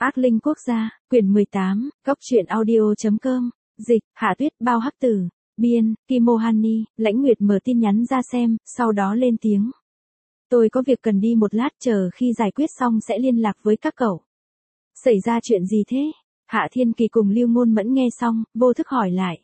Ác linh quốc gia, quyển 18, góc truyện audio.com, dịch, Hạ Tuyết, Bao Hắc Tử, biên, Kimohani. Lãnh Nguyệt mở tin nhắn ra xem, sau đó lên tiếng. Tôi có việc cần đi một lát, chờ khi giải quyết xong sẽ liên lạc với các cậu. Xảy ra chuyện gì thế? Hạ Thiên Kỳ cùng Lưu Ngôn Mẫn nghe xong, vô thức hỏi lại.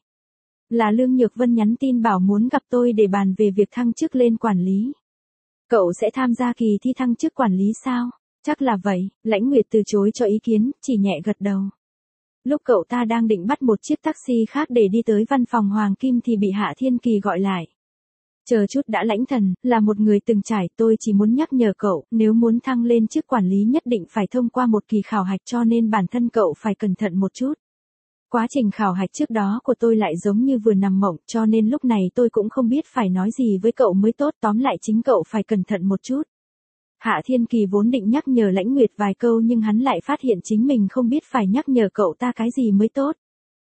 Là Lương Nhược Vân nhắn tin bảo muốn gặp tôi để bàn về việc thăng chức lên quản lý. Cậu sẽ tham gia kỳ thi thăng chức quản lý sao? Chắc là vậy, Lãnh Nguyệt từ chối cho ý kiến, chỉ nhẹ gật đầu. Lúc cậu ta đang định bắt một chiếc taxi khác để đi tới văn phòng Hoàng Kim thì bị Hạ Thiên Kỳ gọi lại. Chờ chút đã Lãnh thần, là một người từng trải, tôi chỉ muốn nhắc nhở cậu, nếu muốn thăng lên chức quản lý nhất định phải thông qua một kỳ khảo hạch, cho nên bản thân cậu phải cẩn thận một chút. Quá trình khảo hạch trước đó của tôi lại giống như vừa nằm mộng, cho nên lúc này tôi cũng không biết phải nói gì với cậu mới tốt, tóm lại chính cậu phải cẩn thận một chút. Hạ Thiên Kỳ vốn định nhắc nhở Lãnh Nguyệt vài câu nhưng hắn lại phát hiện chính mình không biết phải nhắc nhở cậu ta cái gì mới tốt.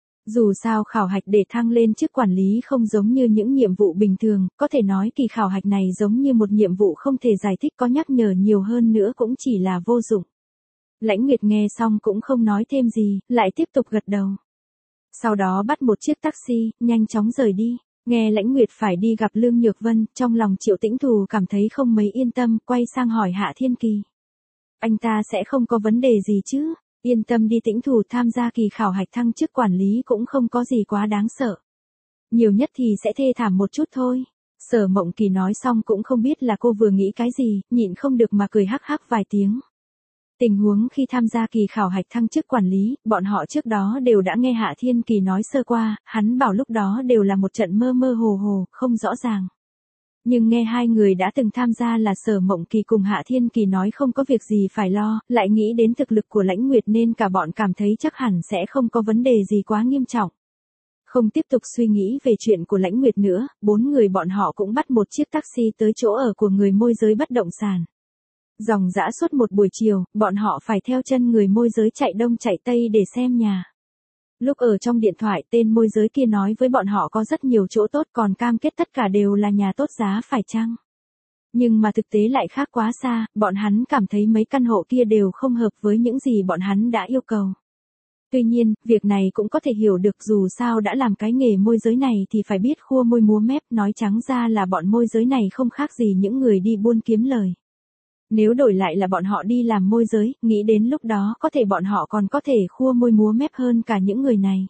Dù sao khảo hạch để thăng lên chức quản lý không giống như những nhiệm vụ bình thường, có thể nói kỳ khảo hạch này giống như một nhiệm vụ không thể giải thích, có nhắc nhở nhiều hơn nữa cũng chỉ là vô dụng. Lãnh Nguyệt nghe xong cũng không nói thêm gì, lại tiếp tục gật đầu. Sau đó bắt một chiếc taxi, nhanh chóng rời đi. Nghe Lãnh Nguyệt phải đi gặp Lương Nhược Vân, trong lòng Triệu Tĩnh Thù cảm thấy không mấy yên tâm, quay sang hỏi Hạ Thiên Kỳ. Anh ta sẽ không có vấn đề gì chứ? Yên tâm đi Tĩnh Thù, tham gia kỳ khảo hạch thăng chức quản lý cũng không có gì quá đáng sợ. Nhiều nhất thì sẽ thê thảm một chút thôi. Sở Mộng Kỳ nói xong cũng không biết là cô vừa nghĩ cái gì, nhịn không được mà cười hắc hắc vài tiếng. Tình huống khi tham gia kỳ khảo hạch thăng chức quản lý, bọn họ trước đó đều đã nghe Hạ Thiên Kỳ nói sơ qua, hắn bảo lúc đó đều là một trận mơ mơ hồ hồ, không rõ ràng. Nhưng nghe hai người đã từng tham gia là Sở Mộng Kỳ cùng Hạ Thiên Kỳ nói không có việc gì phải lo, lại nghĩ đến thực lực của Lãnh Nguyệt nên cả bọn cảm thấy chắc hẳn sẽ không có vấn đề gì quá nghiêm trọng. Không tiếp tục suy nghĩ về chuyện của Lãnh Nguyệt nữa, bốn người bọn họ cũng bắt một chiếc taxi tới chỗ ở của người môi giới bất động sản. Dòng dã suốt một buổi chiều, bọn họ phải theo chân người môi giới chạy đông chạy tây để xem nhà. Lúc ở trong điện thoại, tên môi giới kia nói với bọn họ có rất nhiều chỗ tốt, còn cam kết tất cả đều là nhà tốt giá phải chăng. Nhưng mà thực tế lại khác quá xa, bọn hắn cảm thấy mấy căn hộ kia đều không hợp với những gì bọn hắn đã yêu cầu. Tuy nhiên, việc này cũng có thể hiểu được, dù sao đã làm cái nghề môi giới này thì phải biết khua môi múa mép, nói trắng ra là bọn môi giới này không khác gì những người đi buôn kiếm lời. Nếu đổi lại là bọn họ đi làm môi giới, nghĩ đến lúc đó có thể bọn họ còn có thể khua môi múa mép hơn cả những người này.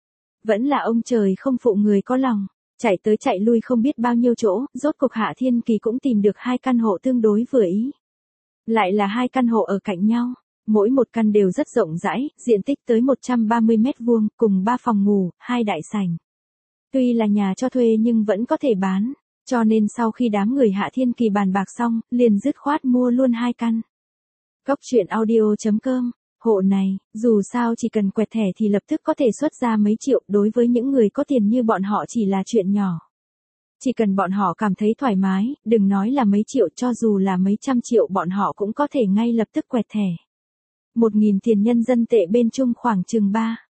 Vẫn là ông trời không phụ người có lòng, chạy tới chạy lui không biết bao nhiêu chỗ, rốt cuộc Hạ Thiên Kỳ cũng tìm được hai căn hộ tương đối vừa ý. Lại là hai căn hộ ở cạnh nhau, mỗi một căn đều rất rộng rãi, diện tích tới 130 mét vuông, cùng 3 phòng ngủ, 2 đại sảnh. Tuy là nhà cho thuê nhưng vẫn có thể bán. Cho nên sau khi đám người Hạ Thiên Kỳ bàn bạc xong, liền dứt khoát mua luôn hai căn. Góc truyện audio.com, hộ này, dù sao chỉ cần quẹt thẻ thì lập tức có thể xuất ra mấy triệu, đối với những người có tiền như bọn họ chỉ là chuyện nhỏ. Chỉ cần bọn họ cảm thấy thoải mái, đừng nói là mấy triệu, cho dù là mấy trăm triệu bọn họ cũng có thể ngay lập tức quẹt thẻ. 1.000 tiền nhân dân tệ bên Trung khoảng chừng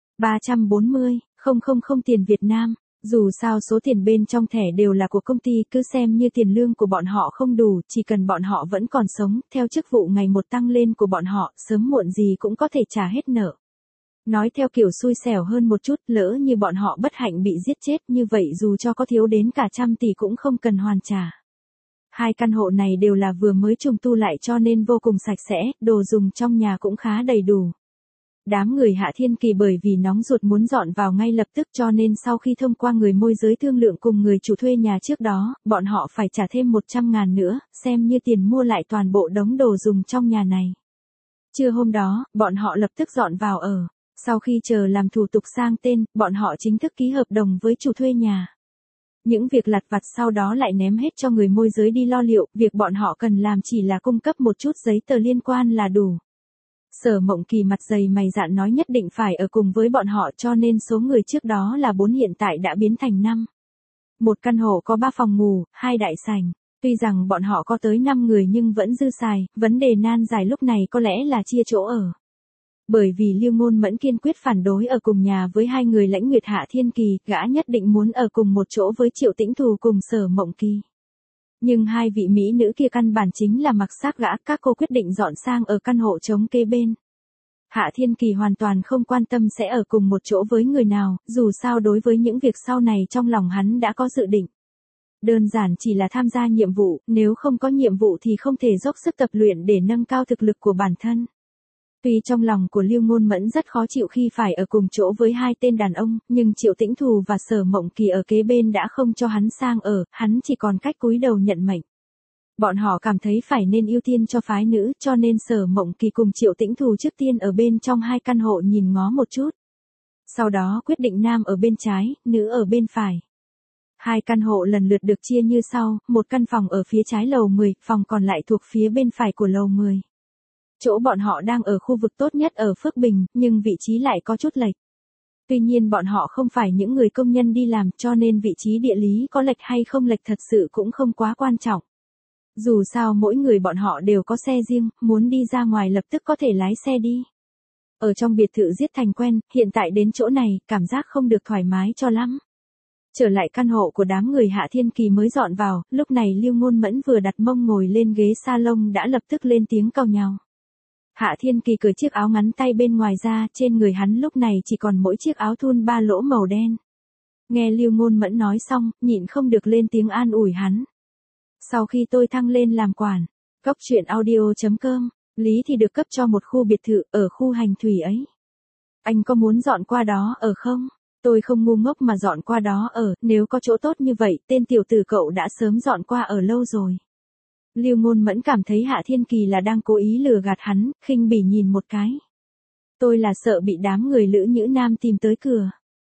340.000 tiền Việt Nam. Dù sao số tiền bên trong thẻ đều là của công ty, cứ xem như tiền lương của bọn họ không đủ, chỉ cần bọn họ vẫn còn sống, theo chức vụ ngày một tăng lên của bọn họ, sớm muộn gì cũng có thể trả hết nợ. Nói theo kiểu xui xẻo hơn một chút, lỡ như bọn họ bất hạnh bị giết chết, như vậy dù cho có thiếu đến cả 100 tỷ cũng không cần hoàn trả. Hai căn hộ này đều là vừa mới trùng tu lại cho nên vô cùng sạch sẽ, đồ dùng trong nhà cũng khá đầy đủ. Đám người Hạ Thiên Kỳ bởi vì nóng ruột muốn dọn vào ngay lập tức, cho nên sau khi thông qua người môi giới thương lượng cùng người chủ thuê nhà trước đó, bọn họ phải trả thêm 100.000 nữa, xem như tiền mua lại toàn bộ đống đồ dùng trong nhà này. Trưa hôm đó, bọn họ lập tức dọn vào ở. Sau khi chờ làm thủ tục sang tên, bọn họ chính thức ký hợp đồng với chủ thuê nhà. Những việc lặt vặt sau đó lại ném hết cho người môi giới đi lo liệu, việc bọn họ cần làm chỉ là cung cấp một chút giấy tờ liên quan là đủ. Sở Mộng Kỳ mặt dày mày dạn nói nhất định phải ở cùng với bọn họ, cho nên số người trước đó là 4 hiện tại đã biến thành 5. Một căn hộ có 3 phòng ngủ, 2 đại sảnh. Tuy rằng bọn họ có tới 5 người nhưng vẫn dư xài, vấn đề nan giải lúc này có lẽ là chia chỗ ở. Bởi vì Lưu Ngôn Mẫn kiên quyết phản đối ở cùng nhà với hai người Lãnh Nguyệt Hạ Thiên Kỳ, gã nhất định muốn ở cùng một chỗ với Triệu Tĩnh Thù cùng Sở Mộng Kỳ. Nhưng hai vị mỹ nữ kia căn bản chính là mặc xác gã, các cô quyết định dọn sang ở căn hộ trống kế bên. Hạ Thiên Kỳ hoàn toàn không quan tâm sẽ ở cùng một chỗ với người nào, dù sao đối với những việc sau này trong lòng hắn đã có dự định. Đơn giản chỉ là tham gia nhiệm vụ, nếu không có nhiệm vụ thì không thể dốc sức tập luyện để nâng cao thực lực của bản thân. Tuy trong lòng của Lưu Ngôn Mẫn rất khó chịu khi phải ở cùng chỗ với hai tên đàn ông, nhưng Triệu Tĩnh Thù và Sở Mộng Kỳ ở kế bên đã không cho hắn sang ở, hắn chỉ còn cách cúi đầu nhận mệnh. Bọn họ cảm thấy phải nên ưu tiên cho phái nữ, cho nên Sở Mộng Kỳ cùng Triệu Tĩnh Thù trước tiên ở bên trong hai căn hộ nhìn ngó một chút. Sau đó quyết định nam ở bên trái, nữ ở bên phải. Hai căn hộ lần lượt được chia như sau, một căn phòng ở phía trái lầu 10, phòng còn lại thuộc phía bên phải của lầu 10. Chỗ bọn họ đang ở khu vực tốt nhất ở Phước Bình, nhưng vị trí lại có chút lệch. Tuy nhiên bọn họ không phải những người công nhân đi làm, cho nên vị trí địa lý có lệch hay không lệch thật sự cũng không quá quan trọng. Dù sao mỗi người bọn họ đều có xe riêng, muốn đi ra ngoài lập tức có thể lái xe đi. Ở trong biệt thự giết thành quen, hiện tại đến chỗ này, cảm giác không được thoải mái cho lắm. Trở lại căn hộ của đám người Hạ Thiên Kỳ mới dọn vào, lúc này Lưu Ngôn Mẫn vừa đặt mông ngồi lên ghế salon đã lập tức lên tiếng cau nhàu. Hạ Thiên Kỳ cởi chiếc áo ngắn tay bên ngoài ra, trên người hắn lúc này chỉ còn mỗi chiếc áo thun 3 lỗ màu đen. Nghe Lưu Ngôn Mẫn nói xong, nhịn không được lên tiếng an ủi hắn. Sau khi tôi thăng lên làm quản, Cóc Truyện Audio.com, Lý thì được cấp cho một khu biệt thự ở khu Hành Thủy ấy. Anh có muốn dọn qua đó ở không? Tôi không ngu ngốc mà dọn qua đó ở, nếu có chỗ tốt như vậy, tên tiểu tử cậu đã sớm dọn qua ở lâu rồi. Lưu Ngôn Mẫn cảm thấy Hạ Thiên Kỳ là đang cố ý lừa gạt hắn, khinh bỉ nhìn một cái. Tôi là sợ bị đám người lữ nhữ nam tìm tới cửa.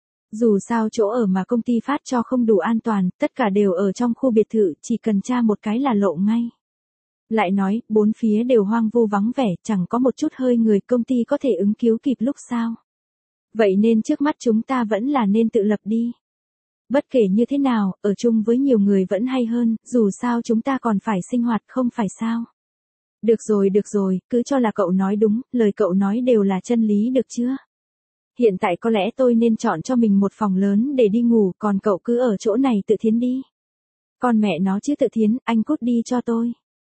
Dù sao chỗ ở mà công ty phát cho không đủ an toàn, tất cả đều ở trong khu biệt thự, chỉ cần tra một cái là lộ ngay. Lại nói, bốn phía đều hoang vu vắng vẻ, chẳng có một chút hơi người, công ty có thể ứng cứu kịp lúc sao. Vậy nên trước mắt chúng ta vẫn là nên tự lập đi. Bất kể như thế nào, ở chung với nhiều người vẫn hay hơn, dù sao chúng ta còn phải sinh hoạt không phải sao. Được rồi, cứ cho là cậu nói đúng, lời cậu nói đều là chân lý được chưa? Hiện tại có lẽ tôi nên chọn cho mình một phòng lớn để đi ngủ, còn cậu cứ ở chỗ này tự thiến đi. Con mẹ nó chứ tự thiến, anh cút đi cho tôi.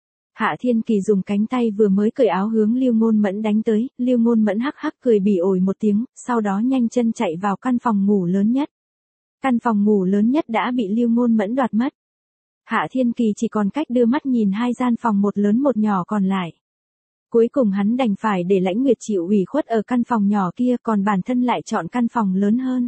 Hạ Thiên Kỳ dùng cánh tay vừa mới cởi áo hướng Lưu Ngôn Mẫn đánh tới, Lưu Ngôn Mẫn hắc hắc cười bỉ ổi một tiếng, sau đó nhanh chân chạy vào căn phòng ngủ lớn nhất. Căn phòng ngủ lớn nhất đã bị Lưu Ngôn Mẫn đoạt mất. Hạ Thiên Kỳ chỉ còn cách đưa mắt nhìn hai gian phòng một lớn một nhỏ còn lại. Cuối cùng hắn đành phải để Lãnh Nguyệt chịu ủy khuất ở căn phòng nhỏ kia, còn bản thân lại chọn căn phòng lớn hơn.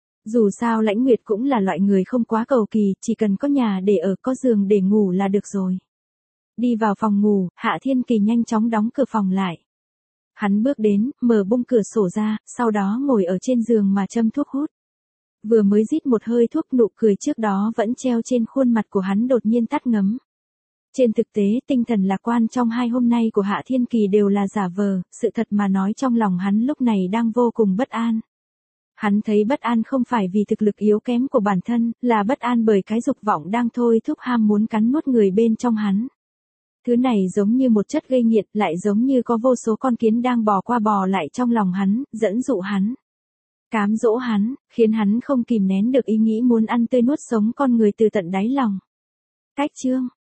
Dù sao Lãnh Nguyệt cũng là loại người không quá cầu kỳ, chỉ cần có nhà để ở, có giường để ngủ là được rồi. Đi vào phòng ngủ, Hạ Thiên Kỳ nhanh chóng đóng cửa phòng lại. Hắn bước đến, mở bung cửa sổ ra, sau đó ngồi ở trên giường mà châm thuốc hút. Vừa mới rít một hơi thuốc, nụ cười trước đó vẫn treo trên khuôn mặt của hắn đột nhiên tắt ngấm. Trên thực tế, tinh thần lạc quan trong 2 hôm nay của Hạ Thiên Kỳ đều là giả vờ, sự thật mà nói trong lòng hắn lúc này đang vô cùng bất an. Hắn thấy bất an không phải vì thực lực yếu kém của bản thân, là bất an bởi cái dục vọng đang thôi thúc ham muốn cắn nuốt người bên trong hắn. Thứ này giống như một chất gây nghiện, lại giống như có vô số con kiến đang bò qua bò lại trong lòng hắn, dẫn dụ hắn, cám dỗ hắn, khiến hắn không kìm nén được ý nghĩ muốn ăn tươi nuốt sống con người từ tận đáy lòng. Cách chương